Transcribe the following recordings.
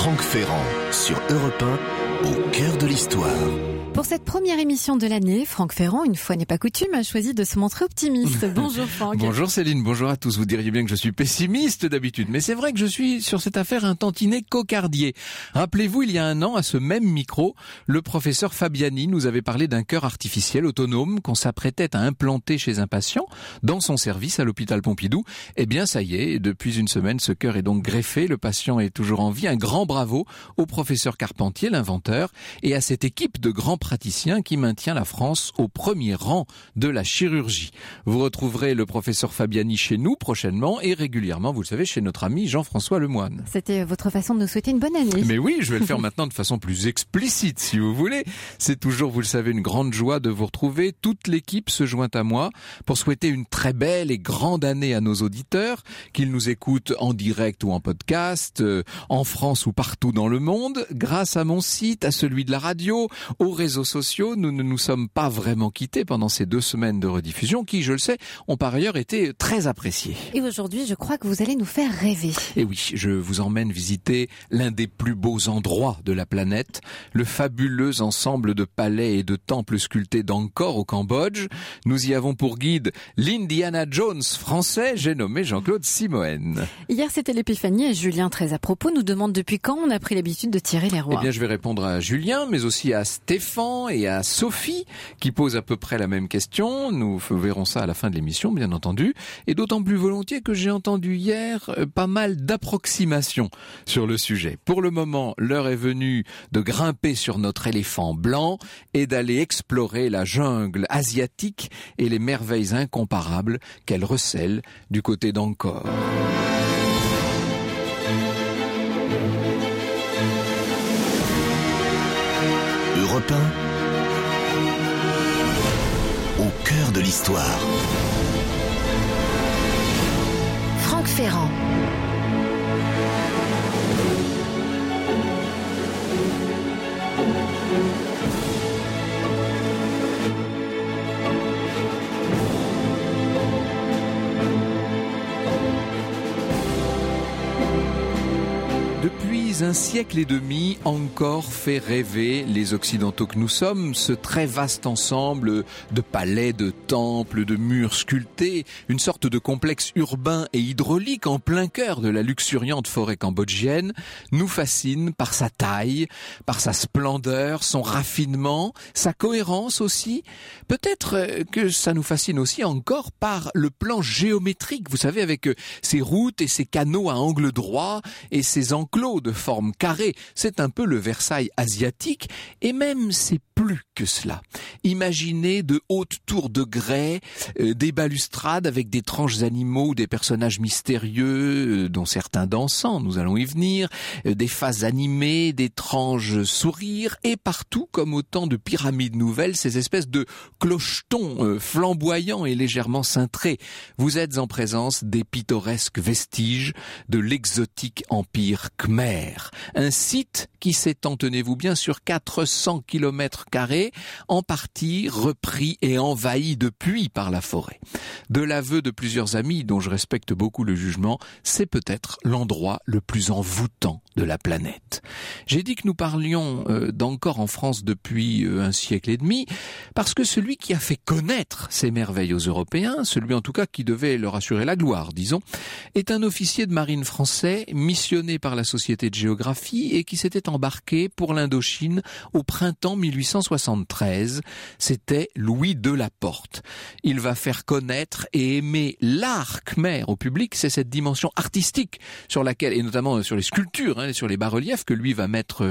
Franck Ferrand sur Europe 1, au cœur de l'histoire. Pour cette première émission de l'année, Franck Ferrand, une fois n'est pas coutume, a choisi de se montrer optimiste. Bonjour Franck. Bonjour Céline, bonjour à tous. Vous diriez bien que je suis pessimiste d'habitude, mais c'est vrai que je suis sur cette affaire un tantinet cocardier. Rappelez-vous, il y a un an, à ce même micro, le professeur Fabiani nous avait parlé d'un cœur artificiel autonome qu'on s'apprêtait à implanter chez un patient dans son service à l'hôpital Pompidou. Eh bien ça y est, depuis une semaine, ce cœur est donc greffé, le patient est toujours en vie. Un grand bravo au professeur Carpentier, l'inventeur, et à cette équipe de grands praticien qui maintient la France au premier rang de la chirurgie. Vous retrouverez le professeur Fabiani chez nous prochainement et régulièrement, vous le savez, chez notre ami Jean-François Lemoine. C'était votre façon de nous souhaiter une bonne année. Mais oui, je vais le faire maintenant de façon plus explicite, si vous voulez. C'est toujours, vous le savez, une grande joie de vous retrouver. Toute l'équipe se joint à moi pour souhaiter une très belle et grande année à nos auditeurs, qu'ils nous écoutent en direct ou en podcast, en France ou partout dans le monde. Grâce à mon site, à celui de la radio, aux réseaux sociaux, nous ne nous sommes pas vraiment quittés pendant ces 2 semaines de rediffusion qui, je le sais, ont par ailleurs été très appréciées. Et aujourd'hui, je crois que vous allez nous faire rêver. Et oui, je vous emmène visiter l'un des plus beaux endroits de la planète, le fabuleux ensemble de palais et de temples sculptés d'Angkor au Cambodge. Nous y avons pour guide l'Indiana Jones français, j'ai nommé Jean-Claude Simoen. Hier, c'était l'épiphanie et Julien, très à propos, nous demande depuis quand on a pris l'habitude de tirer les rois. Eh bien, je vais répondre à Julien, mais aussi à Stéphane et à Sophie, qui pose à peu près la même question. Nous verrons ça à la fin de l'émission, bien entendu. Et d'autant plus volontiers que j'ai entendu hier pas mal d'approximations sur le sujet. Pour le moment, l'heure est venue de grimper sur notre éléphant blanc et d'aller explorer la jungle asiatique et les merveilles incomparables qu'elle recèle du côté d'Angkor. Europe 1, au cœur de l'histoire. Franck Ferrand. Depuis un siècle et demi, Angkor fait rêver les Occidentaux que nous sommes, ce très vaste ensemble de palais, de temples, de murs sculptés, une sorte de complexe urbain et hydraulique en plein cœur de la luxuriante forêt cambodgienne, nous fascine par sa taille, par sa splendeur, son raffinement, sa cohérence aussi. Peut-être que ça nous fascine aussi encore par le plan géométrique, vous savez, avec ses routes et ses canaux à angle droit et ses enclos de forme carrée. C'est un peu le Versailles asiatique, et même c'est plus que cela. Imaginez de hautes tours de grès, des balustrades avec des tranches animaux ou des personnages mystérieux, dont certains dansants, nous allons y venir, des faces animées, d'étranges sourires, et partout, comme autant de pyramides nouvelles, ces espèces de clochetons flamboyants et légèrement cintrés. Vous êtes en présence des pittoresques vestiges de l'exotique empire Khmer. Un site qui s'étend, tenez-vous bien, sur 400 km², en partie repris et envahi depuis par la forêt. De l'aveu de plusieurs amis, dont je respecte beaucoup le jugement, c'est peut-être l'endroit le plus envoûtant de la planète. J'ai dit que nous parlions d'Angkor en France depuis un siècle et demi, parce que celui qui a fait connaître ces merveilles aux Européens, celui en tout cas qui devait leur assurer la gloire, disons, est un officier de marine français missionné par la Société de géographie et qui s'était embarqué pour l'Indochine au printemps 1873. C'était Louis Delaporte. Il va faire connaître et aimer l'art khmer au public. C'est cette dimension artistique sur laquelle, et notamment sur les sculptures, sur les bas-reliefs, que lui va mettre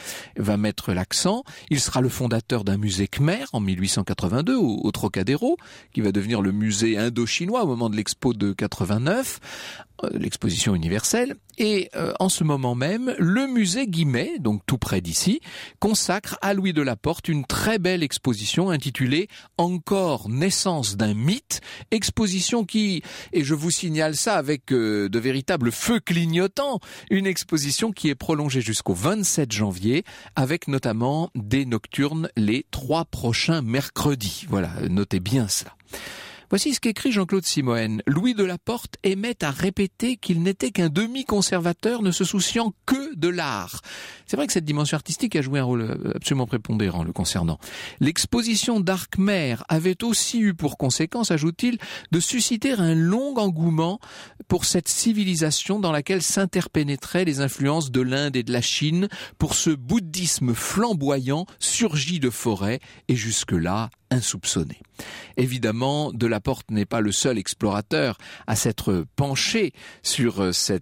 l'accent. Il sera le fondateur d'un musée khmer en 1882 au Trocadéro, qui va devenir le musée indo-chinois au moment de l'expo de 89. L'exposition universelle, et en ce moment même, le musée Guimet, donc tout près d'ici, consacre à Louis Delaporte une très belle exposition intitulée « Angkor, naissance d'un mythe », exposition qui, et je vous signale ça avec de véritables feux clignotants, une exposition qui est prolongée jusqu'au 27 janvier, avec notamment des nocturnes les 3 prochains mercredis. Voilà, notez bien cela. Voici ce qu'écrit Jean-Claude Simoën. Louis de la Porte aimait à répéter qu'il n'était qu'un demi-conservateur ne se souciant que de l'art. C'est vrai que cette dimension artistique a joué un rôle absolument prépondérant le concernant. L'exposition d'Arcmer avait aussi eu pour conséquence, ajoute-t-il, de susciter un long engouement pour cette civilisation dans laquelle s'interpénétraient les influences de l'Inde et de la Chine, pour ce bouddhisme flamboyant surgi de forêt et jusque-là insoupçonné. Évidemment, de la Porte n'est pas le seul explorateur à s'être penché sur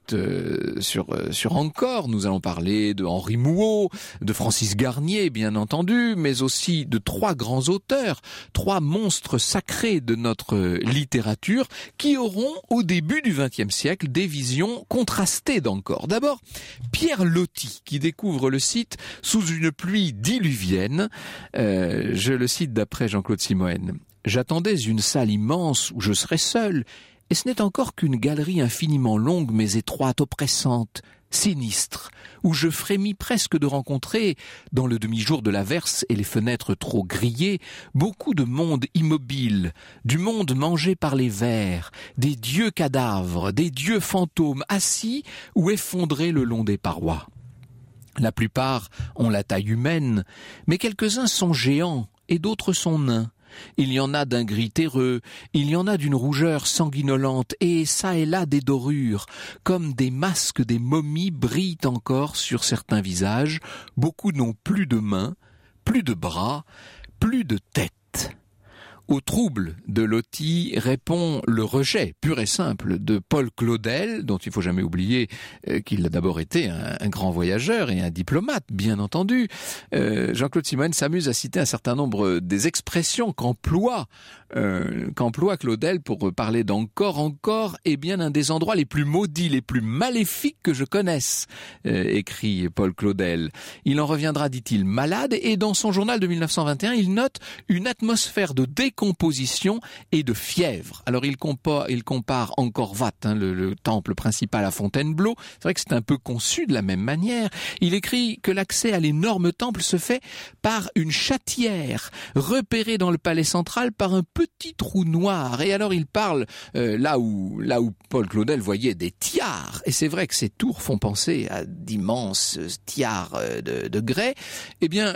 Angkor. Nous allons parler de Henri Mouot, de Francis Garnier, bien entendu, mais aussi de 3 grands auteurs, 3 monstres sacrés de notre littérature qui auront, au début du XXe siècle, des visions contrastées d'Angkor. D'abord, Pierre Loti, qui découvre le site sous une pluie diluvienne. Je le cite d'après Jean-Claude Simoën. « J'attendais une salle immense où je serais seul, et ce n'est encore qu'une galerie infiniment longue mais étroite, oppressante, sinistre, où je frémis presque de rencontrer, dans le demi-jour de l'averse et les fenêtres trop grillées, beaucoup de monde immobile, du monde mangé par les vers, des dieux cadavres, des dieux fantômes assis ou effondrés le long des parois. La plupart ont la taille humaine, mais quelques-uns sont géants et d'autres sont nains. Il y en a d'un gris terreux, il y en a d'une rougeur sanguinolente, et çà et là des dorures, comme des masques des momies brillent encore sur certains visages. Beaucoup n'ont plus de mains, plus de bras, plus de tête. » Au trouble de Loti répond le rejet pur et simple de Paul Claudel, dont il ne faut jamais oublier qu'il a d'abord été un grand voyageur et un diplomate, bien entendu. Jean-Claude Simoën s'amuse à citer un certain nombre des expressions qu'emploie Claudel pour parler d'Angkor. Angkor est bien un des endroits les plus maudits, les plus maléfiques que je connaisse, écrit Paul Claudel. Il en reviendra, dit-il, malade, et dans son journal de 1921, il note une atmosphère de décomposition et de fièvre. Alors il compare Angkor Wat, le temple principal à Fontainebleau. C'est vrai que c'est un peu conçu de la même manière. Il écrit que l'accès à l'énorme temple se fait par une chatière repérée dans le palais central par un petit trou noir. Et alors il parle là où Paul Claudel voyait des tiares. Et c'est vrai que ces tours font penser à d'immenses tiares de grès. Eh bien,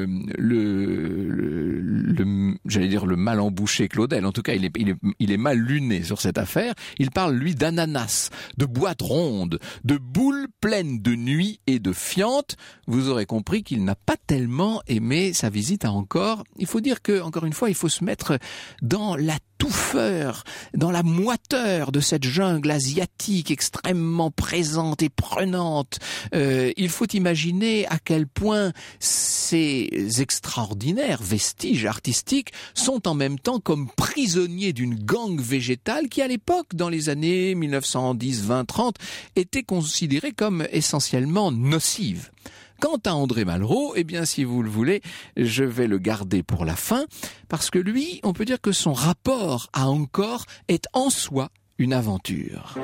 j'allais dire le mal embouché Claudel. En tout cas, il est mal luné sur cette affaire. Il parle, lui, d'ananas, de boîtes rondes, de boules pleines de nuit et de fientes. Vous aurez compris qu'il n'a pas tellement aimé sa visite à Angkor. Il faut dire que, encore une fois, il faut se mettre dans la touffeur, dans la moiteur de cette jungle asiatique extrêmement présente et prenante. Il faut imaginer à quel point ces extraordinaires vestiges artistiques sont en même temps comme prisonniers d'une gangue végétale qui, à l'époque, dans les années 1910, 20, 30, était considérée comme essentiellement nocive. Quant à André Malraux, eh bien, si vous le voulez, je vais le garder pour la fin, parce que lui, on peut dire que son rapport à Angkor est en soi une aventure.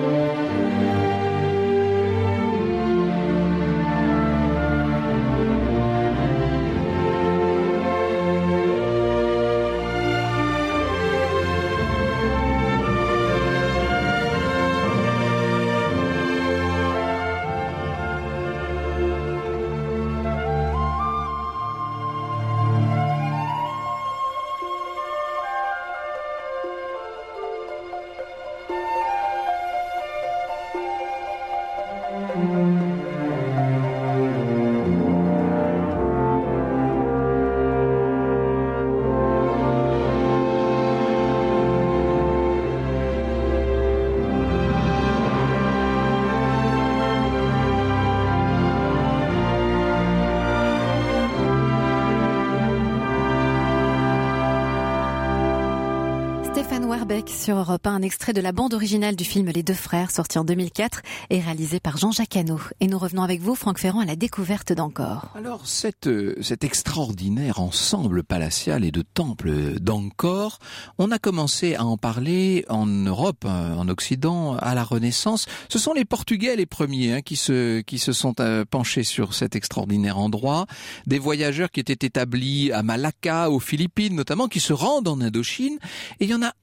Sur Europe 1, un extrait de la bande originale du film Les Deux Frères, sorti en 2004 et réalisé par Jean-Jacques Hano. Et nous revenons avec vous, Franck Ferrand, à la découverte d'Angkor. Alors, cet extraordinaire ensemble palatial et de temples d'Angkor, on a commencé à en parler en Europe, en Occident, à la Renaissance. Ce sont les Portugais les premiers qui se sont penchés sur cet extraordinaire endroit. Des voyageurs qui étaient établis à Malacca, aux Philippines notamment, qui se rendent en Indochine. Et il y en a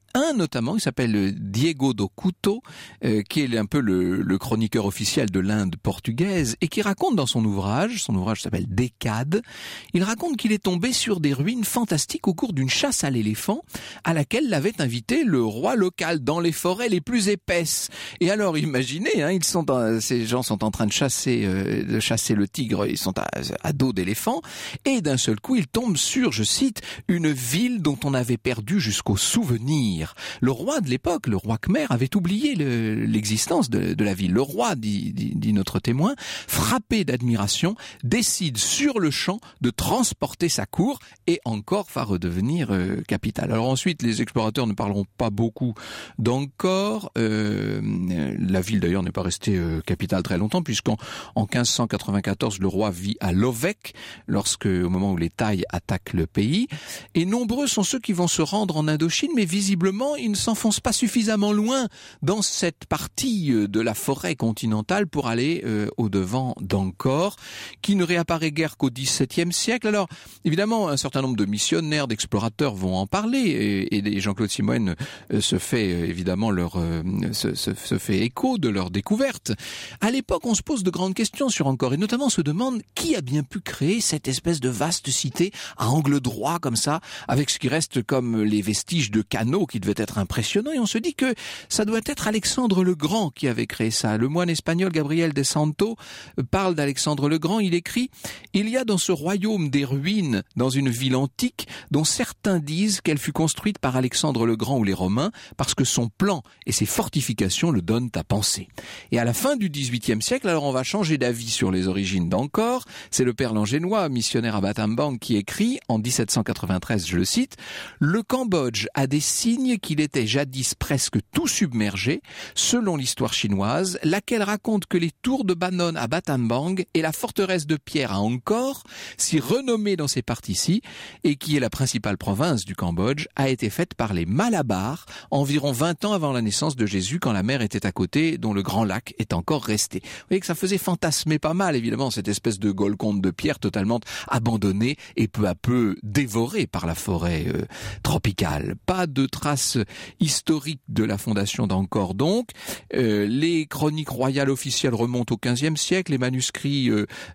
Un notamment, il s'appelle Diego do Couto, qui est un peu le chroniqueur officiel de l'Inde portugaise, et qui raconte dans son ouvrage s'appelle Décade, il raconte qu'il est tombé sur des ruines fantastiques au cours d'une chasse à l'éléphant, à laquelle l'avait invité le roi local dans les forêts les plus épaisses. Et alors, imaginez, hein, ces gens sont en train de chasser le tigre, ils sont à dos d'éléphant, et d'un seul coup, ils tombent sur, je cite, une ville dont on avait perdu jusqu'au souvenir. Le roi de l'époque, le roi Khmer, avait oublié l'existence de la ville. Le roi, dit notre témoin, frappé d'admiration, décide sur le champ de transporter sa cour et Angkor va redevenir capitale. Alors ensuite, les explorateurs ne parleront pas beaucoup d'Angkor. La ville d'ailleurs n'est pas restée capitale très longtemps, puisqu'en 1594, le roi vit à Lovek, au moment où les Thaïs attaquent le pays. Et nombreux sont ceux qui vont se rendre en Indochine, mais visiblement, ils ne s'enfoncent pas suffisamment loin dans cette partie de la forêt continentale pour aller au-devant d'Angkor, qui ne réapparaît guère qu'au XVIIe siècle. Alors, évidemment, un certain nombre de missionnaires, d'explorateurs vont en parler, et Jean-Claude Simoine se fait écho de leur découverte. À l'époque, on se pose de grandes questions sur Angkor, et notamment on se demande qui a bien pu créer cette espèce de vaste cité à angle droit comme ça, avec ce qui reste comme les vestiges de canaux qui devait être impressionnant, et on se dit que ça doit être Alexandre le Grand qui avait créé ça. Le moine espagnol Gabriel de Santo parle d'Alexandre le Grand, il écrit « Il y a dans ce royaume des ruines dans une ville antique dont certains disent qu'elle fut construite par Alexandre le Grand ou les Romains parce que son plan et ses fortifications le donnent à penser. » Et à la fin du XVIIIe siècle, alors on va changer d'avis sur les origines d'Angkor. C'est le père Langénois, missionnaire à Battambang, qui écrit en 1793, je le cite, « Le Cambodge a des signes qu'il était jadis presque tout submergé, selon l'histoire chinoise, laquelle raconte que les tours de Banon à Battambang et la forteresse de Pierre à Angkor, si renommée dans ces parties-ci, et qui est la principale province du Cambodge, a été faite par les Malabars, environ 20 ans avant la naissance de Jésus, quand la mer était à côté, dont le grand lac est encore resté. Vous voyez que ça faisait fantasmer pas mal, évidemment, cette espèce de Golconde de pierre totalement abandonnée et peu à peu dévorée par la forêt tropicale. Pas de traces historiques de la fondation d'Angkor donc. Les chroniques royales officielles remontent au XVe siècle. Les manuscrits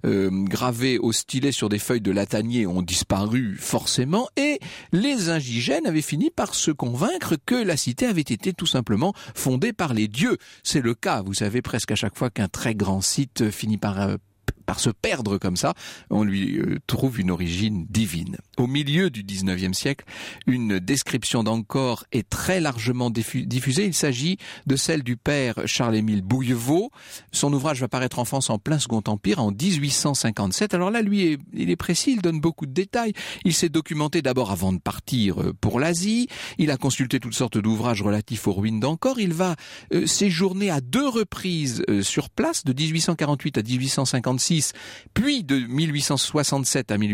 gravés au stylet sur des feuilles de latanier ont disparu forcément, et les indigènes avaient fini par se convaincre que la cité avait été tout simplement fondée par les dieux. C'est le cas, vous savez, presque à chaque fois qu'un très grand site finit par se perdre comme ça, on lui trouve une origine divine. Au milieu du XIXe siècle, une description d'Angkor est très largement diffusée. Il s'agit de celle du père Charles-Émile Bouillevaux. Son ouvrage va paraître en France en plein Second Empire, en 1857. Alors là, lui, il est précis, il donne beaucoup de détails. Il s'est documenté d'abord avant de partir pour l'Asie. Il a consulté toutes sortes d'ouvrages relatifs aux ruines d'Angkor. Il va séjourner à 2 reprises sur place, de 1848 à 1856, puis de 1867 à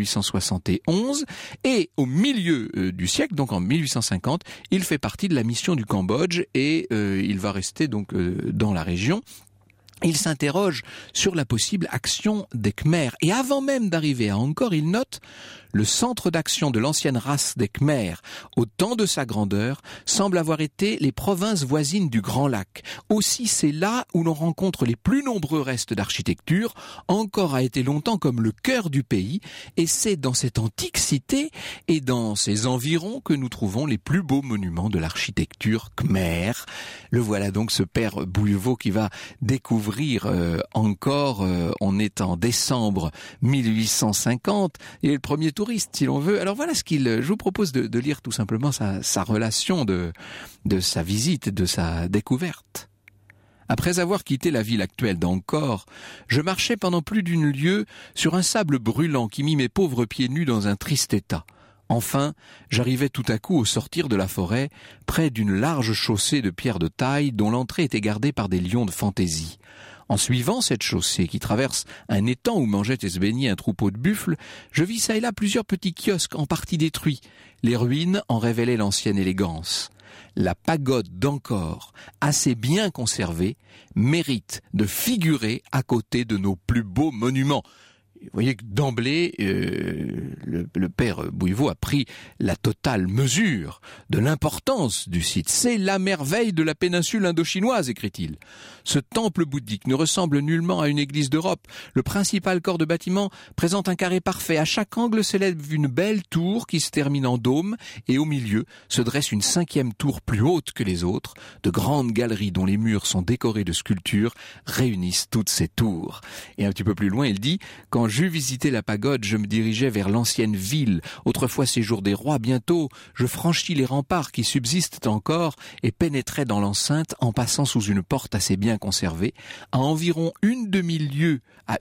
1871, et au milieu du siècle, donc en 1850, il fait partie de la mission du Cambodge, et il va rester donc dans la région. Il s'interroge sur la possible action des Khmers. Et avant même d'arriver à Angkor, il note « Le centre d'action de l'ancienne race des Khmers, au temps de sa grandeur, semble avoir été les provinces voisines du Grand Lac. Aussi, c'est là où l'on rencontre les plus nombreux restes d'architecture. Angkor a été longtemps comme le cœur du pays, et c'est dans cette antique cité et dans ses environs que nous trouvons les plus beaux monuments de l'architecture khmer. » Le voilà donc, ce père Bouillevaux, qui va découvrir Angkor. On est en décembre 1850, il est le premier touriste, si l'on veut. Alors voilà je vous propose de lire tout simplement sa relation de sa visite, de sa découverte. Après avoir quitté la ville actuelle d'Angkor, je marchais pendant plus d'une lieue sur un sable brûlant qui mit mes pauvres pieds nus dans un triste état. Enfin, j'arrivais tout à coup au sortir de la forêt, près d'une large chaussée de pierres de taille dont l'entrée était gardée par des lions de fantaisie. En suivant cette chaussée qui traverse un étang où mangeait et se baignait un troupeau de buffles, je vis çà et là plusieurs petits kiosques en partie détruits. Les ruines en révélaient l'ancienne élégance. La pagode d'Angkor, assez bien conservée, mérite de figurer à côté de nos plus beaux monuments. Vous voyez que d'emblée, le père Bouillevaux a pris la totale mesure de l'importance du site. C'est la merveille de la péninsule indochinoise, écrit-il. Ce temple bouddhique ne ressemble nullement à une église d'Europe. Le principal corps de bâtiment présente un carré parfait. À chaque angle s'élève une belle tour qui se termine en dôme et au milieu se dresse une 5e tour plus haute que les autres. De grandes galeries dont les murs sont décorés de sculptures réunissent toutes ces tours. Et un petit peu plus loin, il dit « Quand j'eus visité la pagode, je me dirigeais vers l'ancienne ville, autrefois séjour des rois. Bientôt, je franchis les remparts qui subsistent encore et pénétrai dans l'enceinte en passant sous une porte assez bien conservée. À environ une demi-lieue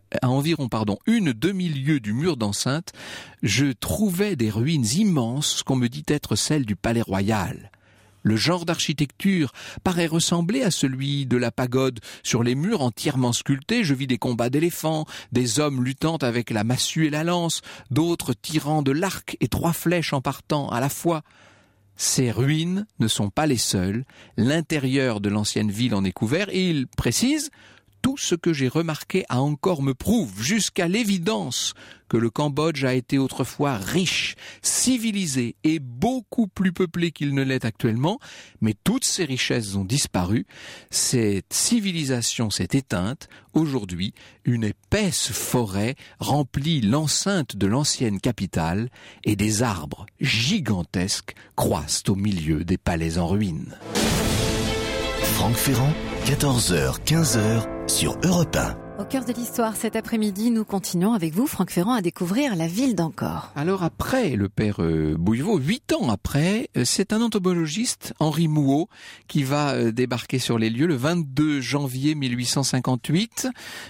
du mur d'enceinte, je trouvais des ruines immenses qu'on me dit être celles du palais royal. Le genre d'architecture paraît ressembler à celui de la pagode. Sur les murs entièrement sculptés, je vis des combats d'éléphants, des hommes luttant avec la massue et la lance, d'autres tirant de l'arc et 3 flèches en partant à la fois. Ces ruines ne sont pas les seules. L'intérieur de l'ancienne ville en est couvert et il précise « Tout ce que j'ai remarqué à Angkor me prouve, jusqu'à l'évidence, que le Cambodge a été autrefois riche, civilisé et beaucoup plus peuplé qu'il ne l'est actuellement, mais toutes ces richesses ont disparu. Cette civilisation s'est éteinte. Aujourd'hui, une épaisse forêt remplit l'enceinte de l'ancienne capitale et des arbres gigantesques croissent au milieu des palais en ruine. » Franck Ferrand, 14h, 15h sur Europe 1. Au cœur de l'histoire, cet après-midi, nous continuons avec vous, Franck Ferrand, à découvrir la ville d'Angkor. Alors après le père Bouillevaux, 8 ans après, c'est un entomologiste, Henri Mouot, qui va débarquer sur les lieux le 22 janvier 1858.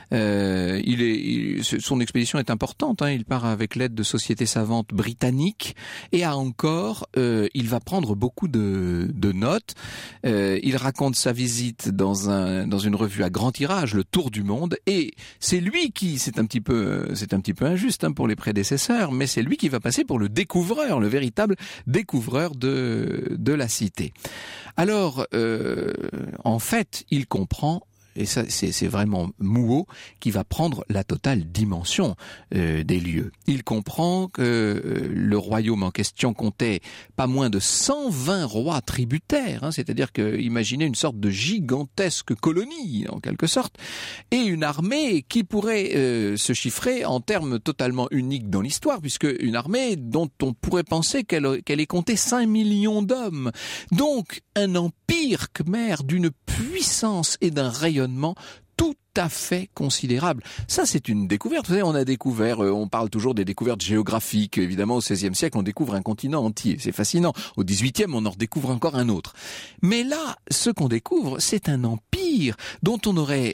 Son expédition est importante, il part avec l'aide de sociétés savantes britanniques, et à Angkor, il va prendre beaucoup de notes. Il raconte sa visite dans une revue à grand tirage, Le Tour du Monde, et c'est lui qui, c'est un petit peu injuste pour les prédécesseurs, mais c'est lui qui va passer pour le découvreur, le véritable découvreur de la cité. Alors, en fait, il comprend, et ça c'est vraiment Mouot qui va prendre la totale dimension des lieux. Il comprend que le royaume en question comptait pas moins de 120 rois tributaires, c'est-à-dire que imaginez une sorte de gigantesque colonie en quelque sorte, et une armée qui pourrait se chiffrer en termes totalement uniques dans l'histoire, puisque une armée dont on pourrait penser qu'elle ait compté 5 millions d'hommes. Donc un empire khmer d'une puissance et d'un rayonnement tout à fait considérable. Ça, c'est une découverte. Vous savez, on a découvert, on parle toujours des découvertes géographiques. Évidemment, au XVIe siècle, on découvre un continent entier. C'est fascinant. Au XVIIIe, on en redécouvre encore un autre. Mais là, ce qu'on découvre, c'est un empire dont on aurait,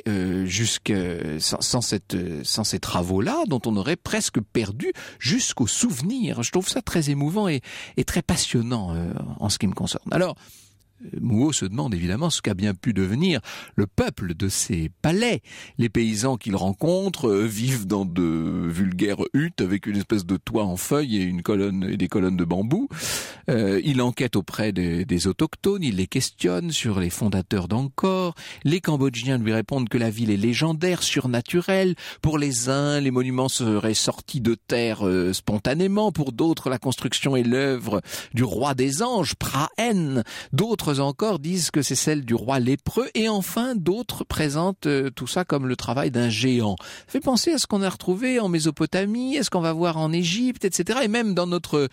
sans ces travaux-là, dont on aurait presque perdu jusqu'au souvenir. Je trouve ça très émouvant et très passionnant en ce qui me concerne. Alors, Mouot se demande évidemment ce qu'a bien pu devenir le peuple de ces palais. Les paysans qu'il rencontre vivent dans de vulgaires huttes avec une espèce de toit en feuilles et des colonnes de bambou. Il enquête auprès des autochtones, il les questionne sur les fondateurs d'Angkor. Les Cambodgiens lui répondent que la ville est légendaire, surnaturelle. Pour les uns, les monuments seraient sortis de terre spontanément. Pour d'autres, la construction est l'œuvre du roi des anges, Praen. D'autres encore disent que c'est celle du roi lépreux, et enfin d'autres présentent tout ça comme le travail d'un géant. Ça fait penser à ce qu'on a retrouvé en Mésopotamie, à ce qu'on va voir en Égypte, etc. Et même dans notre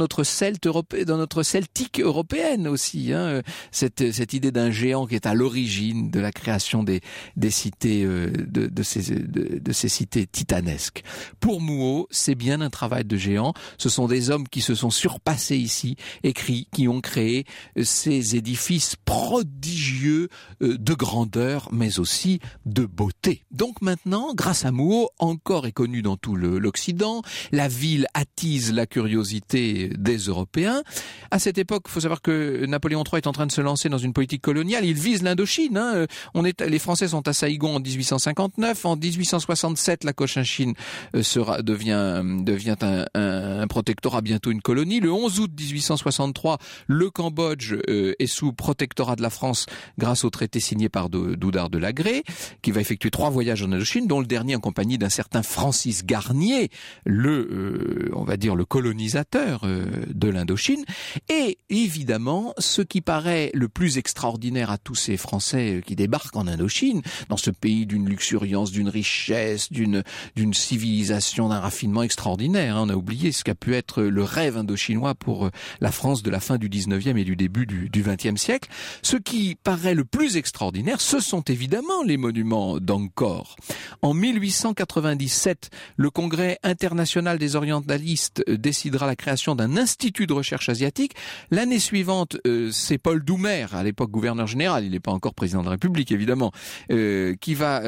celtique européenne aussi, cette idée d'un géant qui est à l'origine de la création des cités de ces cités titanesques. Pour Mouot, c'est bien un travail de géant. Ce sont des hommes qui se sont surpassés ici, qui ont créé ces édifices prodigieux de grandeur, mais aussi de beauté. Donc maintenant, grâce à Mouot, Angkor est connu dans tout l'Occident. La ville attise la curiosité des Européens. À cette époque, il faut savoir que Napoléon III est en train de se lancer dans une politique coloniale. Il vise l'Indochine. Les Français sont à Saïgon en 1859. En 1867, la Cochinchine devient un protectorat, bientôt une colonie. Le 11 août 1863, le Cambodge est sous protectorat de la France grâce au traité signé par Doudard de Lagrée, qui va effectuer 3 voyages en Indochine, dont le dernier en compagnie d'un certain Francis Garnier, on va dire le colonisateur de l'Indochine. Et évidemment, ce qui paraît le plus extraordinaire à tous ces Français qui débarquent en Indochine, dans ce pays d'une luxuriance, d'une richesse, d'une civilisation, d'un raffinement extraordinaire. On a oublié ce qu'a pu être le rêve indochinois pour la France de la fin du 19e et du début du 20e siècle. Ce qui paraît le plus extraordinaire, ce sont évidemment les monuments d'Angkor. En 1897, le Congrès international des orientalistes décidera la création d'un institut de recherche asiatique. L'année suivante, c'est Paul Doumer, à l'époque gouverneur général, il n'est pas encore président de la République évidemment, qui va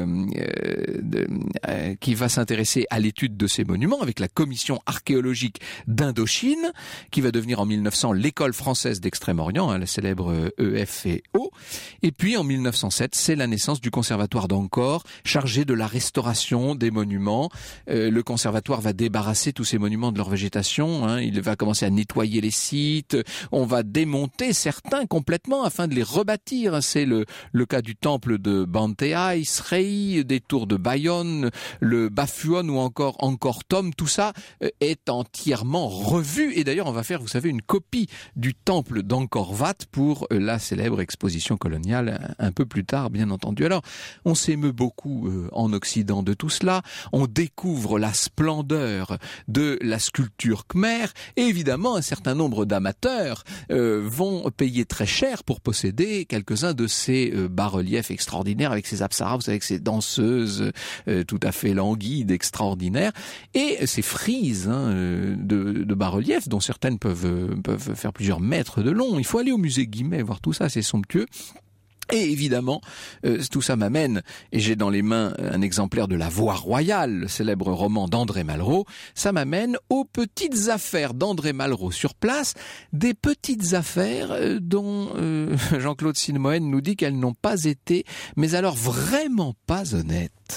s'intéresser à l'étude de ces monuments avec la commission archéologique d'Indochine, qui va devenir en 1900 l'école française d'Extrême-Orient, la célèbre EFEO. Et puis en 1907, c'est la naissance du conservatoire d'Angkor, chargé de la restauration des monuments. Le conservatoire va débarrasser tous ces monuments de leur végétation, il va commencer à nettoyer les sites, on va démonter certains complètement afin de les rebâtir. C'est le cas du temple de Banteay, Srei, des tours de Bayonne, le Bafuon ou encore Angkor Thom. Tout ça est entièrement revu. Et d'ailleurs, on va faire, vous savez, une copie du temple d'Angkor Wat pour la célèbre exposition coloniale un peu plus tard, bien entendu. Alors, on s'émeut beaucoup en Occident de tout cela. On découvre la splendeur de la sculpture khmer. Et évidemment, un certain nombre d'amateurs vont payer très cher pour posséder quelques-uns de ces bas-reliefs extraordinaires avec ces apsaras, vous savez, avec ces danseuses tout à fait languides, extraordinaires, et ces frises de bas-reliefs dont certaines peuvent faire plusieurs mètres de long. Il faut aller au musée Guimet voir tout ça, c'est somptueux. Et évidemment, tout ça m'amène, et j'ai dans les mains un exemplaire de La Voix royale, le célèbre roman d'André Malraux, ça m'amène aux petites affaires d'André Malraux sur place, des petites affaires dont Jean-Claude Simoen nous dit qu'elles n'ont pas été, mais alors vraiment pas honnêtes.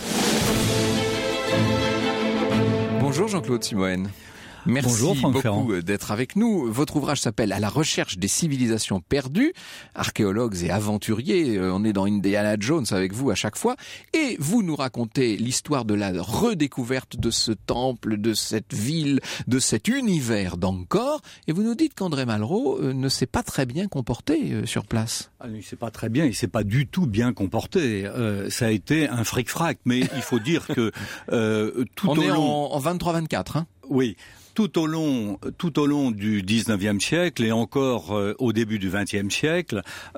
Bonjour Jean-Claude Simoen. Merci beaucoup d'être avec nous. Votre ouvrage s'appelle « À la recherche des civilisations perdues ». Archéologues et aventuriers, on est dans Indiana Jones avec vous à chaque fois. Et vous nous racontez l'histoire de la redécouverte de ce temple, de cette ville, de cet univers d'Angkor. Et vous nous dites qu'André Malraux ne s'est pas très bien comporté sur place. Il ne s'est pas très bien, il ne s'est pas du tout bien comporté. Ça a été un fric-frac. Mais il faut dire que tout on au est long... en 23-24, hein. Oui. Tout au long du 19e siècle et encore au début du 20e siècle,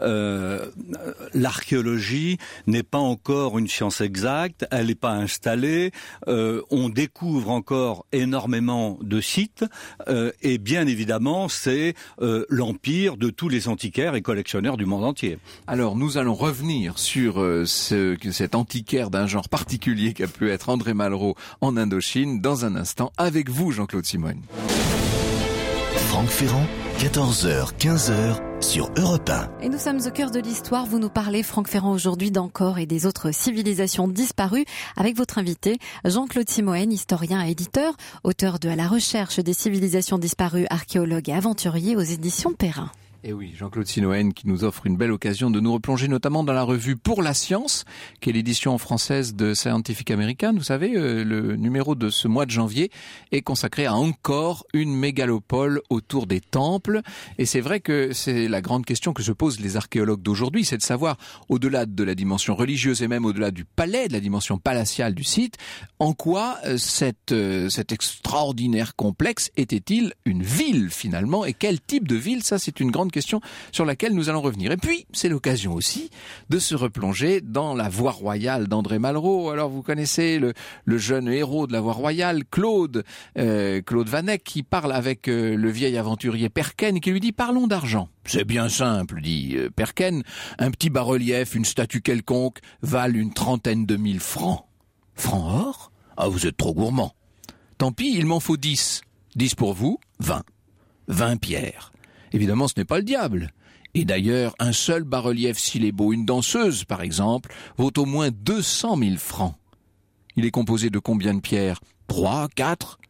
l'archéologie n'est pas encore une science exacte, elle n'est pas installée, on découvre encore énormément de sites et bien évidemment c'est l'empire de tous les antiquaires et collectionneurs du monde entier. Alors nous allons revenir sur cet antiquaire d'un genre particulier qu'a pu être André Malraux en Indochine dans un instant avec vous Jean-Claude Simoen. Franck Ferrand, 14h, 15h sur Europe 1. Et nous sommes au cœur de l'histoire. Vous nous parlez, Franck Ferrand, aujourd'hui d'Angkor et des autres civilisations disparues avec votre invité, Jean-Claude Simoen, historien et éditeur, auteur de À la recherche des civilisations disparues, archéologue et aventurier aux éditions Perrin. Et oui, Jean-Claude Simoen qui nous offre une belle occasion de nous replonger notamment dans la revue Pour la Science, qui est l'édition française de Scientific American. Vous savez, le numéro de ce mois de janvier est consacré à Angkor, une mégalopole autour des temples. Et c'est vrai que c'est la grande question que se posent les archéologues d'aujourd'hui, c'est de savoir, au-delà de la dimension religieuse et même au-delà du palais, de la dimension palatiale du site, en quoi cet extraordinaire complexe était-il une ville finalement, et quel type de ville? Ça, c'est une grande question sur laquelle nous allons revenir. Et puis, c'est l'occasion aussi de se replonger dans La Voix royale d'André Malraux. Alors, vous connaissez le jeune héros de La Voix royale, Claude Vanek, qui parle avec le vieil aventurier Perken, qui lui dit « Parlons d'argent ». C'est bien simple, dit Perken. Un petit bas-relief, une statue quelconque, valent 30 000 francs. Francs or? Ah, vous êtes trop gourmand. Tant pis, il m'en faut 10. 10 pour vous, 20. 20 pierres. Évidemment, ce n'est pas le diable. Et d'ailleurs, un seul bas-relief, s'il est beau, une danseuse, par exemple, vaut au moins 200 000 francs. Il est composé de combien de pierres? 3, 4?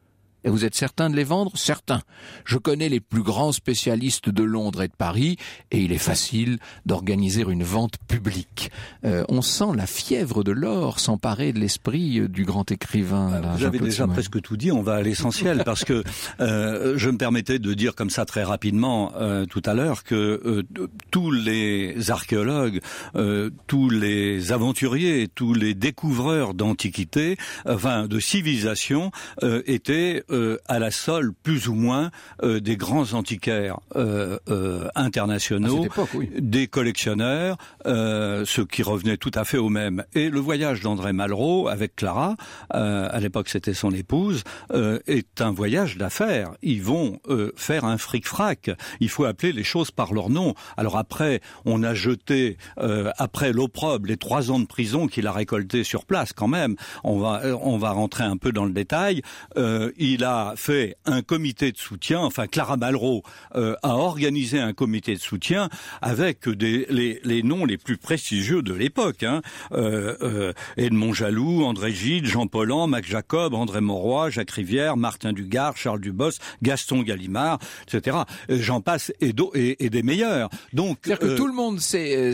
Et vous êtes certain de les vendre? Certain. Je connais les plus grands spécialistes de Londres et de Paris, et il est facile d'organiser une vente publique. On sent la fièvre de l'or s'emparer de l'esprit du grand écrivain. Vous avez déjà presque tout dit, on va à l'essentiel, parce que je me permettais de dire comme ça très rapidement tout à l'heure que tous les archéologues, tous les aventuriers, tous les découvreurs d'antiquité, enfin de civilisation, étaient à la solde plus ou moins des grands antiquaires internationaux, époque, oui. Des collectionneurs, ceux qui revenaient tout à fait au même. Et le voyage d'André Malraux avec Clara, à l'époque c'était son épouse, est un voyage d'affaires. Ils vont faire un fric-frac. Il faut appeler les choses par leur nom. Alors après, on a jeté, après l'opprobre, les 3 ans de prison qu'il a récolté sur place quand même. On va rentrer un peu dans le détail. Il a fait un comité de soutien, enfin Clara Malraux a organisé un comité de soutien avec les noms les plus prestigieux de l'époque. Edmond Jaloux, André Gide, Jean Paulhan, Max Jacob, André Mauroy, Jacques Rivière, Martin Dugard, Charles Dubos, Gaston Gallimard, etc. J'en passe et des meilleurs. Donc, c'est-à-dire que tout le monde s'est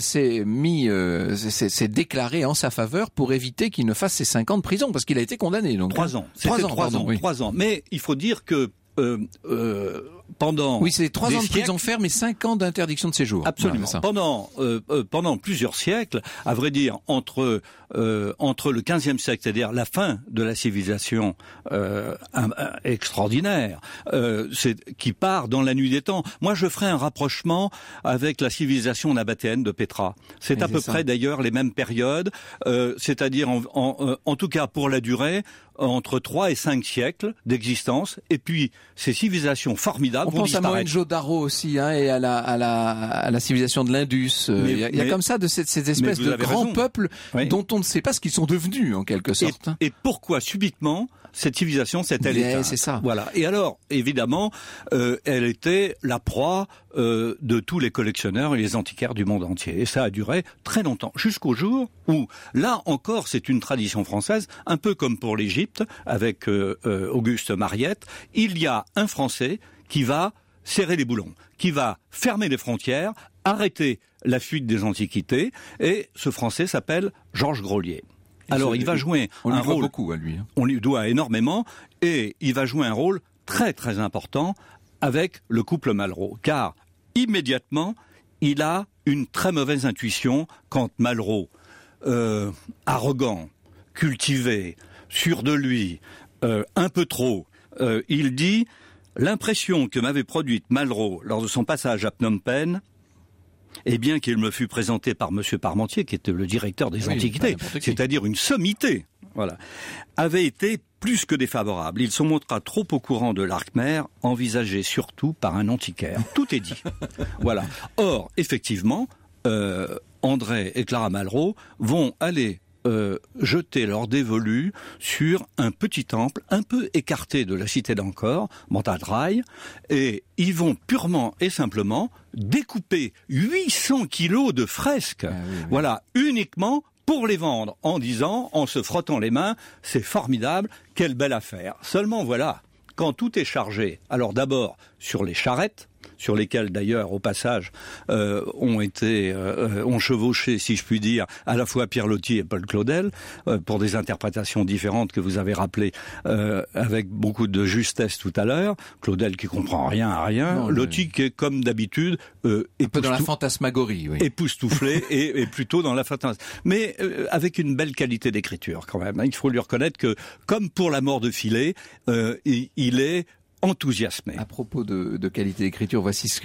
déclaré en sa faveur pour éviter qu'il ne fasse ses 5 ans de prison, parce qu'il a été condamné. Donc 3 ans. 3 ans. Mais il faut dire que pendant... Oui, c'est 3 ans de prison ferme et 5 ans d'interdiction de séjour. Absolument. Voilà, pendant plusieurs siècles, à vrai dire, entre le XVe siècle, c'est-à-dire la fin de la civilisation extraordinaire, qui part dans la nuit des temps. Moi, je ferai un rapprochement avec la civilisation nabatéenne de Pétra. C'est à peu près d'ailleurs les mêmes périodes, c'est-à-dire en tout cas pour la durée, entre 3 et 5 siècles d'existence, et puis ces civilisations formidables vont disparaître. On pense à Mohenjo-Daro aussi, et à la civilisation de l'Indus. Il y a comme ça de ces espèces de grands peuples dont on ne sait pas ce qu'ils sont devenus en quelque sorte. Et pourquoi subitement cette civilisation s'est-elle éteinte? C'est ça. Voilà. Et alors, évidemment, elle était la proie de tous les collectionneurs et les antiquaires du monde entier. Et ça a duré très longtemps, jusqu'au jour où, là encore, c'est une tradition française, un peu comme pour l'Égypte, avec Auguste Mariette, il y a un Français qui va serrer les boulons, qui va fermer les frontières, arrêter la fuite des antiquités, et ce Français s'appelle Georges Grolier. Alors, il va jouer un rôle... beaucoup à lui. On lui doit énormément, et il va jouer un rôle très très important avec le couple Malraux, car immédiatement, il a une très mauvaise intuition quand Malraux, arrogant, cultivé, sûr de lui, un peu trop, il dit « L'impression que m'avait produite Malraux lors de son passage à Phnom Penh, et bien qu'il me fut présenté par M. Parmentier, qui était le directeur des antiquités, c'est-à-dire une sommité, voilà, avait été plus que défavorable. Il se montra trop au courant de l'Arc-Mer, envisagé surtout par un antiquaire. » Tout est dit. Voilà. Or, effectivement, André et Clara Malraux vont aller jeter leur dévolu sur un petit temple un peu écarté de la cité d'Angkor, Mantadrai, et ils vont purement et simplement découper 800 kilos de fresques, voilà, uniquement pour les vendre, en disant, en se frottant les mains, c'est formidable, quelle belle affaire. Seulement voilà, quand tout est chargé, alors d'abord sur les charrettes, sur lesquels d'ailleurs, au passage, ont chevauché, si je puis dire, à la fois Pierre Loti et Paul Claudel, pour des interprétations différentes que vous avez rappelées avec beaucoup de justesse tout à l'heure. Claudel qui comprend rien à rien, Loti qui est comme d'habitude un peu dans la fantasmagorie, époustouflé et plutôt dans la fantasme, mais avec une belle qualité d'écriture quand même. Il faut lui reconnaître que, comme pour La mort de Filet, il est enthousiasmé. À propos de qualité d'écriture, voici ce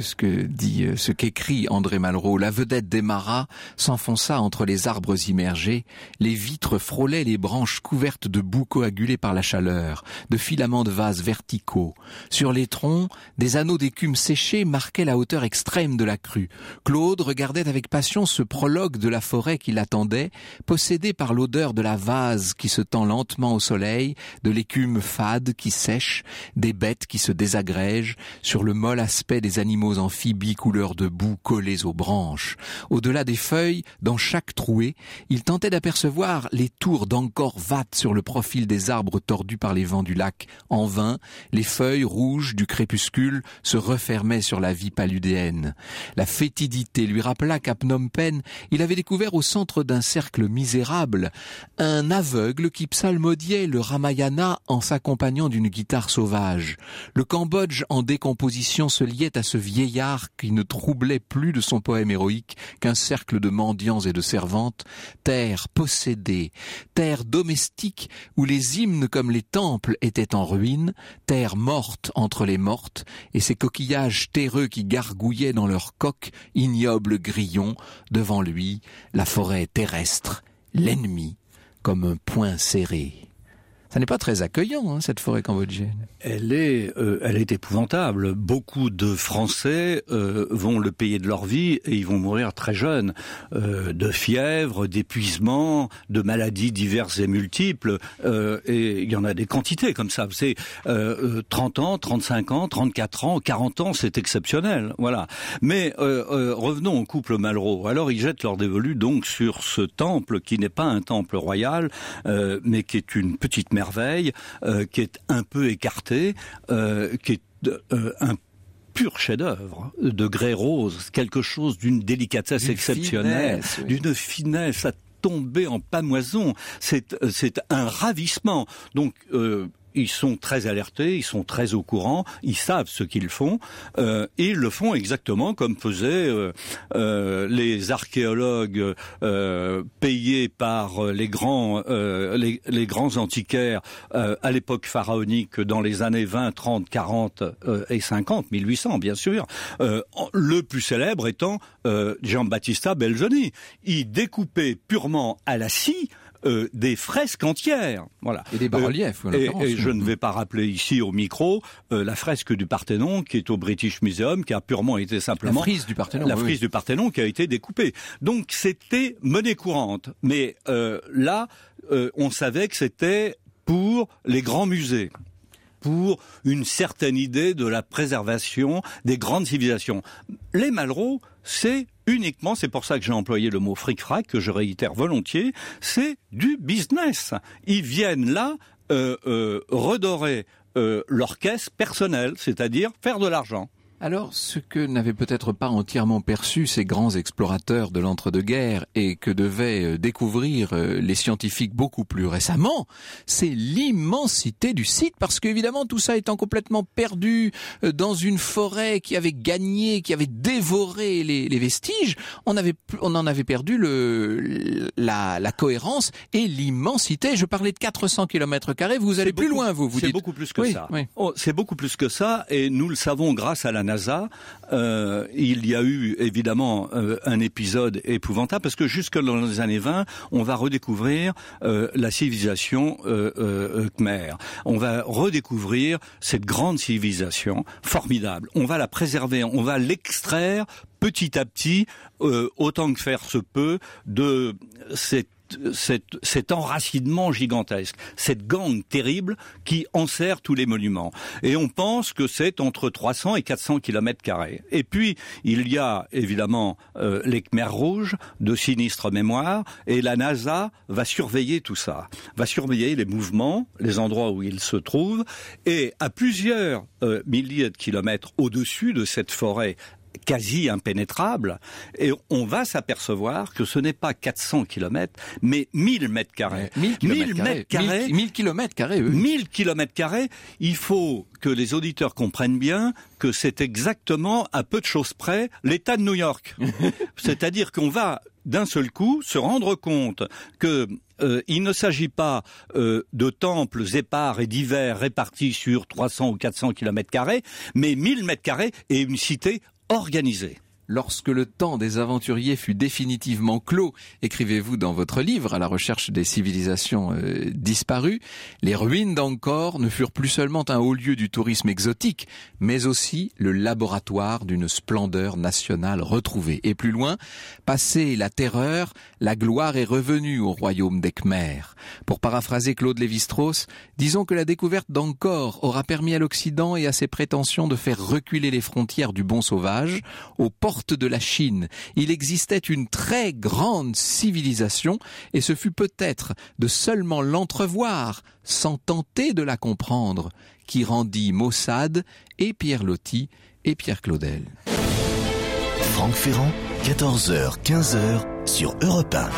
qu'écrit André Malraux. La vedette des maras s'enfonça entre les arbres immergés. Les vitres frôlaient les branches couvertes de boue coagulée par la chaleur, de filaments de vases verticaux. Sur les troncs, des anneaux d'écume séchée marquaient la hauteur extrême de la crue. Claude regardait avec passion ce prologue de la forêt qui l'attendait, possédé par l'odeur de la vase qui se tend lentement au soleil, de l'écume fade qui sèche, des bêtes qui se désagrègent sur le molle aspect des animaux amphibies couleur de boue collés aux branches. Au-delà des feuilles, dans chaque trouée, il tentait d'apercevoir les tours d'Angkor Wat sur le profil des arbres tordus par les vents du lac. En vain, les feuilles rouges du crépuscule se refermaient sur la vie paludéenne. La fétidité lui rappela qu'à Phnom Penh, il avait découvert au centre d'un cercle misérable un aveugle qui psalmodiait le Ramayana en s'accompagnant d'une guitare sauvage. Le Cambodge en décomposition se liait à ce vieillard qui ne troublait plus de son poème héroïque qu'un cercle de mendiants et de servantes, terre possédée, terre domestique où les hymnes comme les temples étaient en ruine, terre morte entre les mortes, et ces coquillages terreux qui gargouillaient dans leurs coques, ignobles grillons, devant lui, la forêt terrestre, l'ennemi, comme un poing serré. Ça n'est pas très accueillant, cette forêt cambodgienne. Elle est épouvantable. Beaucoup de Français vont le payer de leur vie et ils vont mourir très jeunes, de fièvre, d'épuisement, de maladies diverses et multiples. Et il y en a des quantités comme ça. C'est 30 ans, 35 ans, 34 ans, 40 ans, c'est exceptionnel. Voilà. Mais revenons au couple Malraux. Alors ils jettent leur dévolu donc sur ce temple qui n'est pas un temple royal, mais qui est une petite merveille, qui est un peu écartée, qui est un pur chef-d'œuvre de grès rose, quelque chose d'une délicatesse exceptionnelle, d'une finesse à tomber en pâmoison. C'est un ravissement. Donc ils sont très alertés, ils sont très au courant, ils savent ce qu'ils font, et ils le font exactement comme faisaient les archéologues payés par les grands antiquaires à l'époque pharaonique dans les années 20, 30, 40 et 50, 1800 bien sûr, le plus célèbre étant Giambattista Belzoni. Il découpait purement à la scie des fresques entières, voilà. Et des bas-reliefs. Et je ne vais pas rappeler ici au micro la fresque du Parthénon qui est au British Museum, qui a purement été simplement la frise du Parthénon. Frise du Parthénon qui a été découpée. Donc c'était monnaie courante. Mais là, on savait que c'était pour les grands musées, pour une certaine idée de la préservation des grandes civilisations. Les Malraux, c'est pour ça que j'ai employé le mot fric-frac, que je réitère volontiers, c'est du business. Ils viennent là redorer leur caisse personnelle, c'est-à-dire faire de l'argent. Alors, ce que n'avaient peut-être pas entièrement perçu ces grands explorateurs de l'entre-deux-guerres et que devaient découvrir les scientifiques beaucoup plus récemment, c'est l'immensité du site, parce qu'évidemment tout ça étant complètement perdu dans une forêt qui avait gagné, qui avait dévoré les vestiges, on en avait perdu la cohérence et l'immensité. Je parlais de 400 km², vous allez plus loin, vous dites. C'est beaucoup plus que ça. Oui. Oh, c'est beaucoup plus que ça, et nous le savons grâce à la NASA. Il y a eu évidemment un épisode épouvantable parce que jusque dans les années 20, on va redécouvrir la civilisation khmer. On va redécouvrir cette grande civilisation formidable. On va la préserver, on va l'extraire petit à petit, autant que faire se peut, de cet enracinement gigantesque, cette gangue terrible qui enserre tous les monuments. Et on pense que c'est entre 300 et 400 km². Et puis, il y a évidemment les Khmers rouges de sinistre mémoire, et la NASA va surveiller tout ça, va surveiller les mouvements, les endroits où ils se trouvent, et à plusieurs milliers de kilomètres au-dessus de cette forêt quasi impénétrable, et on va s'apercevoir que ce n'est pas 400 km, mais 1000 mètres carrés. 1000 km², oui. 1000 km², il faut que les auditeurs comprennent bien que c'est exactement, à peu de choses près, l'État de New York. C'est-à-dire qu'on va, d'un seul coup, se rendre compte que il ne s'agit pas de temples épars et divers répartis sur 300 ou 400 km², mais 1000 m² et une cité organisée. lorsque le temps des aventuriers fut définitivement clos, écrivez-vous dans votre livre, à la recherche des civilisations disparues, les ruines d'Angkor ne furent plus seulement un haut lieu du tourisme exotique, mais aussi le laboratoire d'une splendeur nationale retrouvée. Et plus loin, passé la terreur, la gloire est revenue au royaume des Khmers. Pour paraphraser Claude Lévi-Strauss, disons que la découverte d'Angkor aura permis à l'Occident et à ses prétentions de faire reculer les frontières du bon sauvage. Aux portes de la Chine, il existait une très grande civilisation et ce fut peut-être de seulement l'entrevoir, sans tenter de la comprendre, qui rendit Maussade et Pierre Loti et Pierre Claudel. Franck Ferrand, 14h, 15h sur Europe 1.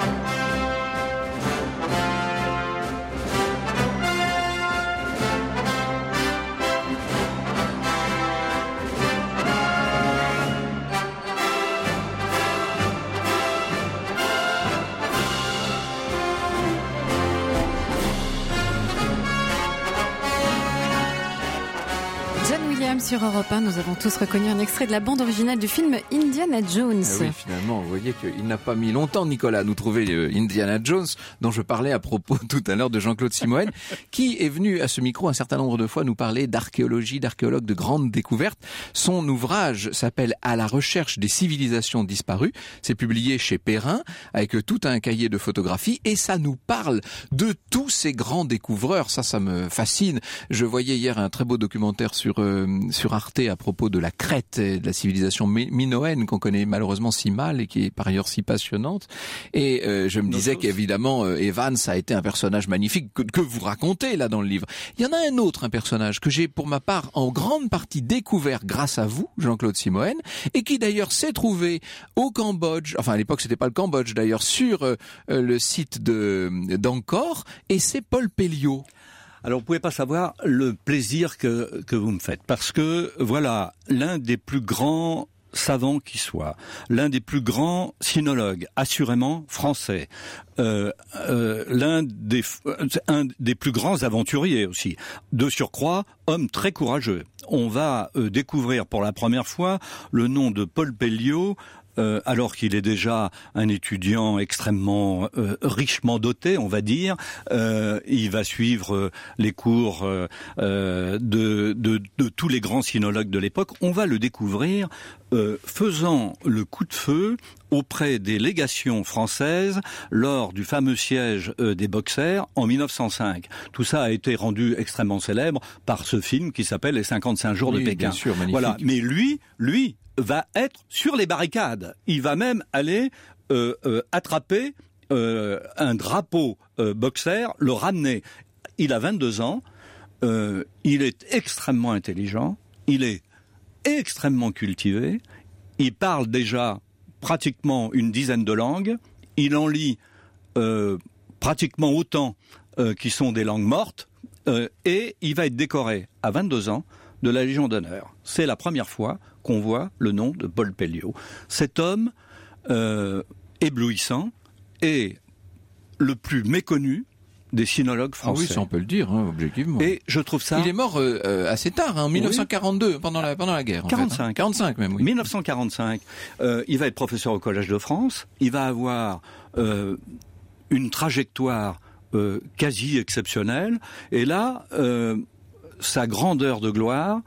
Sur Europe 1, nous avons tous reconnu un extrait de la bande originale du film Indiana Jones. Ah oui, finalement, vous voyez qu'il n'a pas mis longtemps, Nicolas, à nous trouver Indiana Jones, dont je parlais à propos tout à l'heure de Jean-Claude Simoën, qui est venu à ce micro un certain nombre de fois nous parler d'archéologie, d'archéologue de grandes découvertes. Son ouvrage s'appelle « À la recherche des civilisations disparues ». C'est publié chez Perrin, avec tout un cahier de photographies, et ça nous parle de tous ces grands découvreurs. Ça me fascine. Je voyais hier un très beau documentaire sur Arte à propos de la Crète et de la civilisation minoenne qu'on connaît malheureusement si mal et qui est par ailleurs si passionnante. Et je me disais qu'évidemment Evans a été un personnage magnifique que vous racontez là dans le livre. Il y en a un personnage que j'ai pour ma part en grande partie découvert grâce à vous, Jean-Claude Simoën, et qui d'ailleurs s'est trouvé au Cambodge, enfin à l'époque c'était pas le Cambodge d'ailleurs, sur le site d'Angkor, et c'est Paul Pelliot. Alors, vous pouvez pas savoir le plaisir que vous me faites, parce que voilà, l'un des plus grands savants qui soit, l'un des plus grands sinologues, assurément français, un des plus grands aventuriers aussi, de surcroît, homme très courageux. On va découvrir pour la première fois le nom de Paul Pelliot, alors qu'il est déjà un étudiant extrêmement richement doté, on va dire. Il va suivre les cours de tous les grands sinologues de l'époque. On va le découvrir faisant le coup de feu auprès des légations françaises lors du fameux siège des Boxers en 1905. Tout ça a été rendu extrêmement célèbre par ce film qui s'appelle Les 55 jours de Pékin. Bien sûr, magnifique. Voilà. Mais lui va être sur les barricades. Il va même aller attraper un drapeau Boxer, le ramener. Il a 22 ans, il est extrêmement intelligent, il est extrêmement cultivé, il parle déjà pratiquement une dizaine de langues, il en lit pratiquement autant qui sont des langues mortes, et il va être décoré à 22 ans de la Légion d'honneur. C'est la première fois qu'on voit le nom de Paul Pelliot. Cet homme éblouissant est le plus méconnu des sinologues français. Ah oui, ça on peut le dire, hein, objectivement. Et je trouve ça... Il est mort assez tard, en 1942, pendant la guerre. 45. En fait, hein. 45 même, oui. 1945. Il va être professeur au Collège de France. Il va avoir une trajectoire quasi exceptionnelle. Et là, sa grandeur de gloire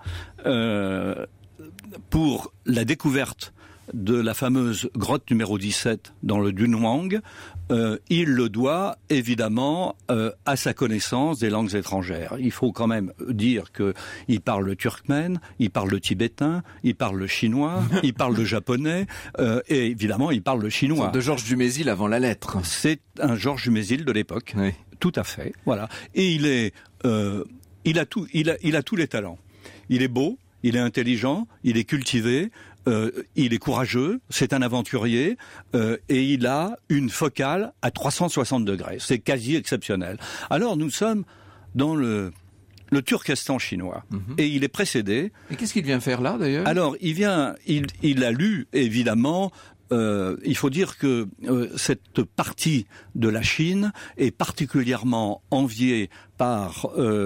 pour la découverte de la fameuse grotte numéro 17 dans le Dunhuang, il le doit évidemment à sa connaissance des langues étrangères. Il faut quand même dire qu'il parle le turkmène, il parle le tibétain, il parle le chinois, il parle le japonais, et évidemment il parle le chinois. De Georges Dumézil avant la lettre. C'est un Georges Dumézil de l'époque, oui. Tout à fait. Voilà. Et il a tous les talents. Il est beau, il est intelligent, il est cultivé, il est courageux, c'est un aventurier, et il a une focale à 360 degrés. C'est quasi exceptionnel. Alors nous sommes dans le Turkestan chinois, et il est précédé. Et qu'est-ce qu'il vient faire là d'ailleurs ? Alors il a lu évidemment il faut dire que cette partie de la Chine est particulièrement enviée par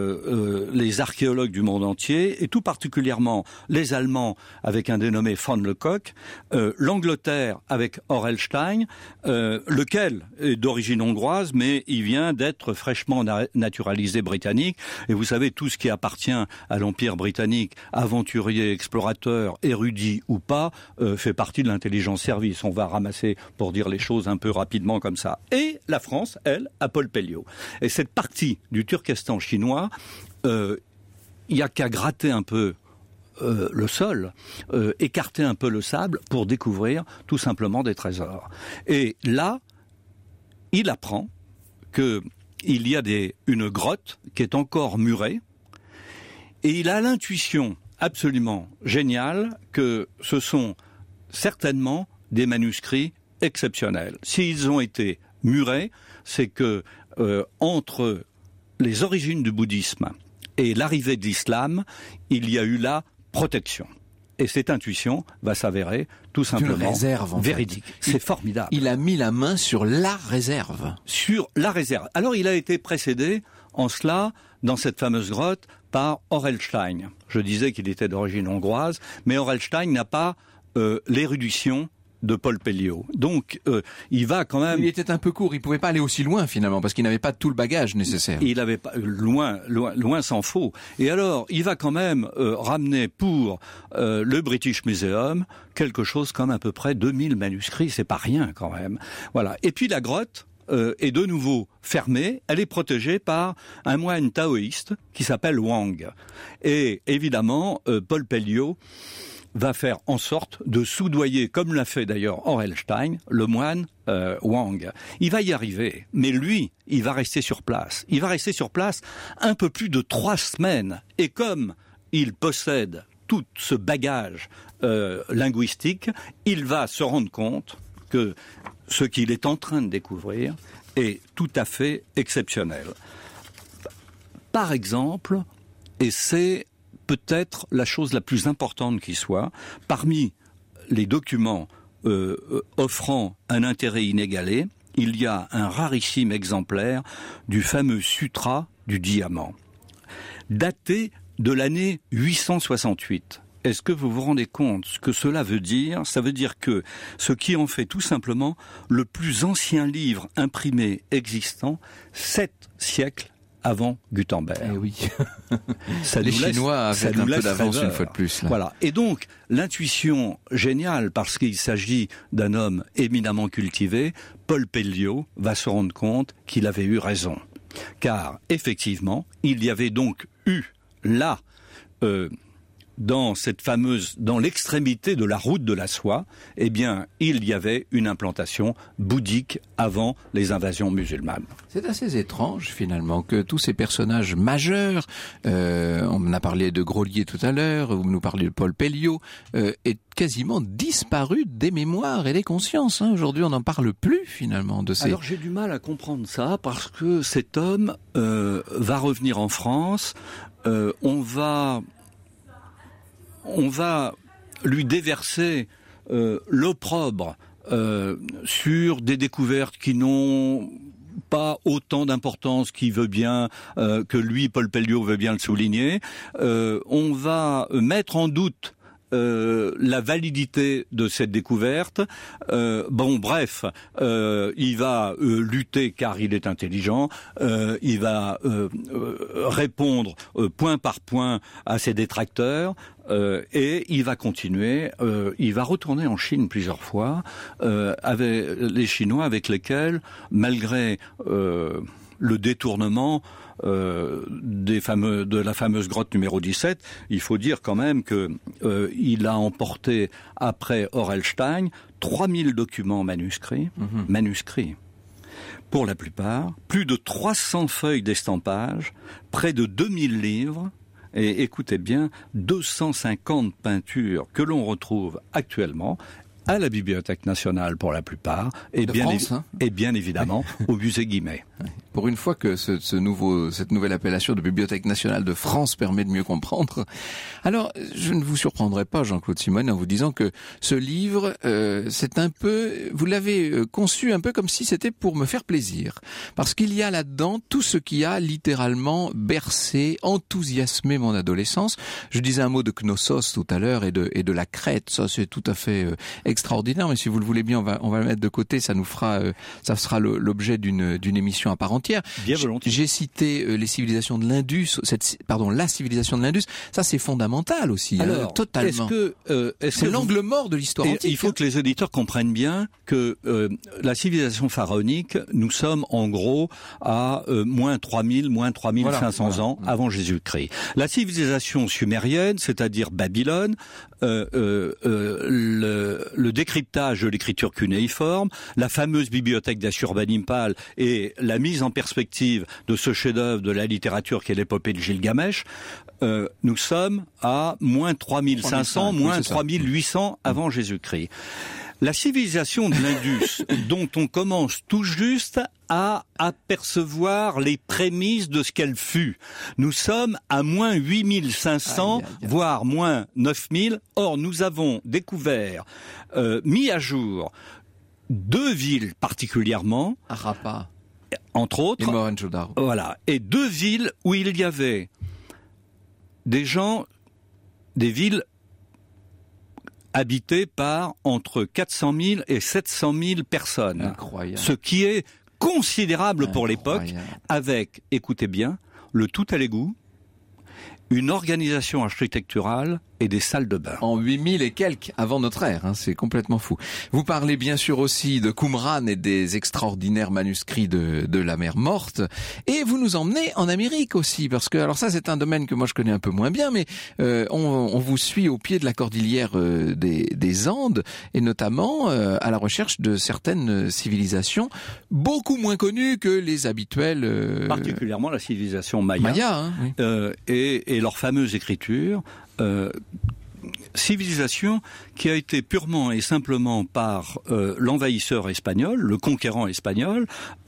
les archéologues du monde entier, et tout particulièrement les Allemands avec un dénommé von Lecoq, l'Angleterre avec Orelstein, lequel est d'origine hongroise, mais il vient d'être fraîchement naturalisé britannique. Et vous savez, tout ce qui appartient à l'Empire britannique, aventurier, explorateur, érudit ou pas, fait partie de l'intelligence service. On va ramasser, pour dire les choses un peu rapidement comme ça. Et la France, elle, à Paul Pelliot. Et cette partie du Turkestan chinois, il n'y a qu'à gratter un peu le sol, écarter un peu le sable pour découvrir tout simplement des trésors. Et là, il apprend qu'il y a une grotte qui est encore murée, et il a l'intuition absolument géniale que ce sont certainement des manuscrits exceptionnels. S'ils ont été murés, c'est que entre les origines du bouddhisme et l'arrivée de l'islam, il y a eu la protection. Et cette intuition va s'avérer tout simplement réserve, véridique. C'est formidable. Il a mis la main sur la réserve. Sur la réserve. Alors il a été précédé en cela, dans cette fameuse grotte, par Orelstein. Je disais qu'il était d'origine hongroise, mais Orelstein n'a pas l'érudition de Paul Pelliot. Donc, il va quand même... Il était un peu court, il pouvait pas aller aussi loin finalement, parce qu'il n'avait pas tout le bagage nécessaire. Il avait pas... Loin s'en faut. Et alors, il va quand même ramener pour le British Museum quelque chose comme à peu près 2000 manuscrits, c'est pas rien quand même. Voilà. Et puis la grotte est de nouveau fermée, elle est protégée par un moine taoïste qui s'appelle Wang. Et évidemment, Paul Pelliot va faire en sorte de soudoyer, comme l'a fait d'ailleurs Orelstein, le moine Wang. Il va y arriver, mais lui, il va rester sur place. Il va rester sur place un peu plus de 3 semaines. Et comme il possède tout ce bagage linguistique, il va se rendre compte que ce qu'il est en train de découvrir est tout à fait exceptionnel. Par exemple, et c'est peut-être la chose la plus importante qui soit, parmi les documents offrant un intérêt inégalé, il y a un rarissime exemplaire du fameux Sutra du diamant, daté de l'année 868. Est-ce que vous vous rendez compte ce que cela veut dire ? Ça veut dire que ce qui en fait tout simplement le plus ancien livre imprimé existant, 7 siècles avant Gutenberg. Eh oui. Les Chinois avaient un peu d'avance une fois de plus. Là. Voilà. Et donc, l'intuition géniale, parce qu'il s'agit d'un homme éminemment cultivé, Paul Pelliot va se rendre compte qu'il avait eu raison. Car, effectivement, il y avait donc eu là, dans l'extrémité de la route de la soie, eh bien, il y avait une implantation bouddhique avant les invasions musulmanes. C'est assez étrange, finalement, que tous ces personnages majeurs, on a parlé de Grolier tout à l'heure, vous nous parlez de Paul Pelliot, aient quasiment disparu des mémoires et des consciences. Aujourd'hui, on n'en parle plus, finalement, de ces... Alors, j'ai du mal à comprendre ça, parce que cet homme va revenir en France, on va lui déverser l'opprobre sur des découvertes qui n'ont pas autant d'importance qu'il veut bien, que lui, Paul Pelliot, veut bien le souligner. On va mettre en doute la validité de cette découverte. Bref, il va lutter car il est intelligent, il va répondre point par point à ses détracteurs, et il va continuer, il va retourner en Chine plusieurs fois, avec les Chinois avec lesquels, malgré le détournement de la fameuse grotte numéro 17, il faut dire quand même que il a emporté après Orelstein 3000 documents manuscrits, pour la plupart, plus de 300 feuilles d'estampage, près de 2000 livres, et écoutez bien, 250 peintures que l'on retrouve actuellement à la Bibliothèque nationale pour la plupart, et bien évidemment au musée Guimet. pour une fois que cette nouvelle appellation de Bibliothèque nationale de France permet de mieux comprendre. Alors, je ne vous surprendrai pas, Jean-Claude Simoine, en vous disant que ce livre, c'est un peu, vous l'avez conçu un peu comme si c'était pour me faire plaisir. Parce qu'il y a là-dedans tout ce qui a littéralement bercé, enthousiasmé mon adolescence. Je disais un mot de Knossos tout à l'heure et de la Crète. Ça, c'est tout à fait extraordinaire. Mais si vous le voulez bien, on va le mettre de côté. Ça sera l'objet d'une émission à part entière. Bien volontiers. J'ai cité les civilisations de l'Indus. La civilisation de l'Indus. Ça, c'est fondamental aussi. Alors, totalement. C'est l'angle mort de l'histoire antique. Il faut que les auditeurs comprennent bien que la civilisation pharaonique, nous sommes en gros à moins 3000, moins 3500 ans avant Jésus-Christ. La civilisation sumérienne, c'est-à-dire Babylone, le décryptage de l'écriture cunéiforme, la fameuse bibliothèque d'Ashurbanipal et la mise en perspective de ce chef-d'œuvre de la littérature qu'est l'épopée de Gilgamesh, nous sommes à moins 3500, moins 3800 avant Jésus-Christ. La civilisation de l'Indus, dont on commence tout juste à apercevoir les prémices de ce qu'elle fut. Nous sommes à moins 8500, voire moins 9000. Or, nous avons découvert, mis à jour, 2 villes particulièrement. Harappa. Entre autres. Et Mohenjo-Daro. Voilà. Et 2 villes où il y avait des villes habité par entre 400 000 et 700 000 personnes. Incroyable. Ce qui est considérable pour l'époque, avec, écoutez bien, le tout à l'égout, une organisation architecturale et des salles de bain. En 8000 et quelques avant notre ère, c'est complètement fou. Vous parlez bien sûr aussi de Qumran et des extraordinaires manuscrits de la mer Morte, et vous nous emmenez en Amérique aussi, parce que, alors ça c'est un domaine que moi je connais un peu moins bien, mais on vous suit au pied de la cordillère des Andes, et notamment à la recherche de certaines civilisations beaucoup moins connues que les habituelles. Particulièrement la civilisation Maya, oui. Et leur fameuse écriture. Civilisation qui a été purement et simplement par l'envahisseur espagnol, le conquérant espagnol,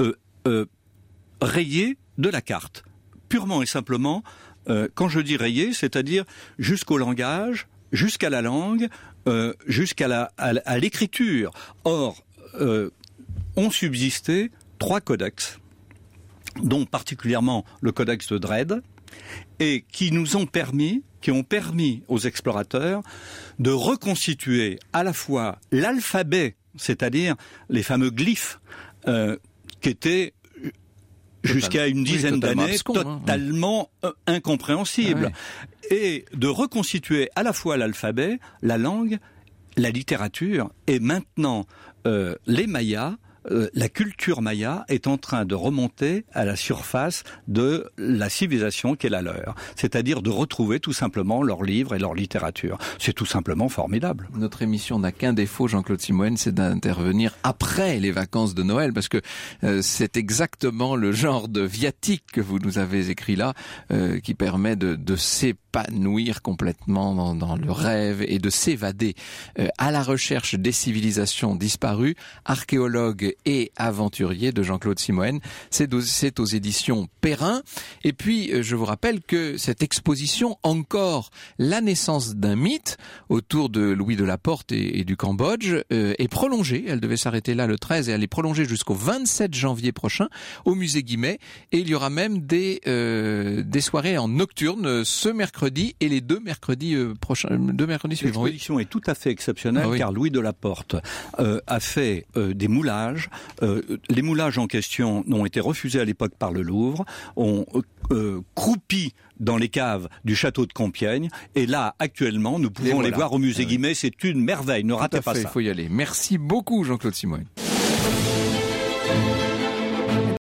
rayée de la carte. Purement et simplement, quand je dis rayée, c'est-à-dire jusqu'au langage, jusqu'à la langue, jusqu'à l'écriture. Or, ont subsisté 3 codex, dont particulièrement le codex de Dred, et qui ont permis aux explorateurs de reconstituer à la fois l'alphabet, c'est-à-dire les fameux glyphes, qui étaient jusqu'à une dizaine d'années totalement incompréhensibles, et de reconstituer à la fois l'alphabet, la langue, la littérature, et maintenant les Mayas. La culture maya est en train de remonter à la surface de la civilisation qui est la leur. C'est-à-dire de retrouver tout simplement leurs livres et leur littérature. C'est tout simplement formidable. Notre émission n'a qu'un défaut, Jean-Claude Simoine, c'est d'intervenir après les vacances de Noël, parce que c'est exactement le genre de viatique que vous nous avez écrit là, qui permet de s'épanouir complètement dans le rêve et de s'évader à la recherche des civilisations disparues. Archéologue et aventurier de Jean-Claude Simoine. C'est aux éditions Perrin. Et puis, je vous rappelle que cette exposition, encore la naissance d'un mythe, autour de Louis de la Porte et du Cambodge, est prolongée. Elle devait s'arrêter là le 13 et elle est prolongée jusqu'au 27 janvier prochain au musée Guimet. Et il y aura même des soirées en nocturne ce mercredi et les 2 mercredis suivants. L'exposition est tout à fait exceptionnelle, car Louis de la Porte a fait des moulages. Les moulages en question ont été refusés à l'époque par le Louvre, ont croupi dans les caves du château de Compiègne, et là, actuellement, nous pouvons les voir au musée Guimet. C'est une merveille, ne ratez pas ça. Il faut y aller. Merci beaucoup, Jean-Claude Simoine.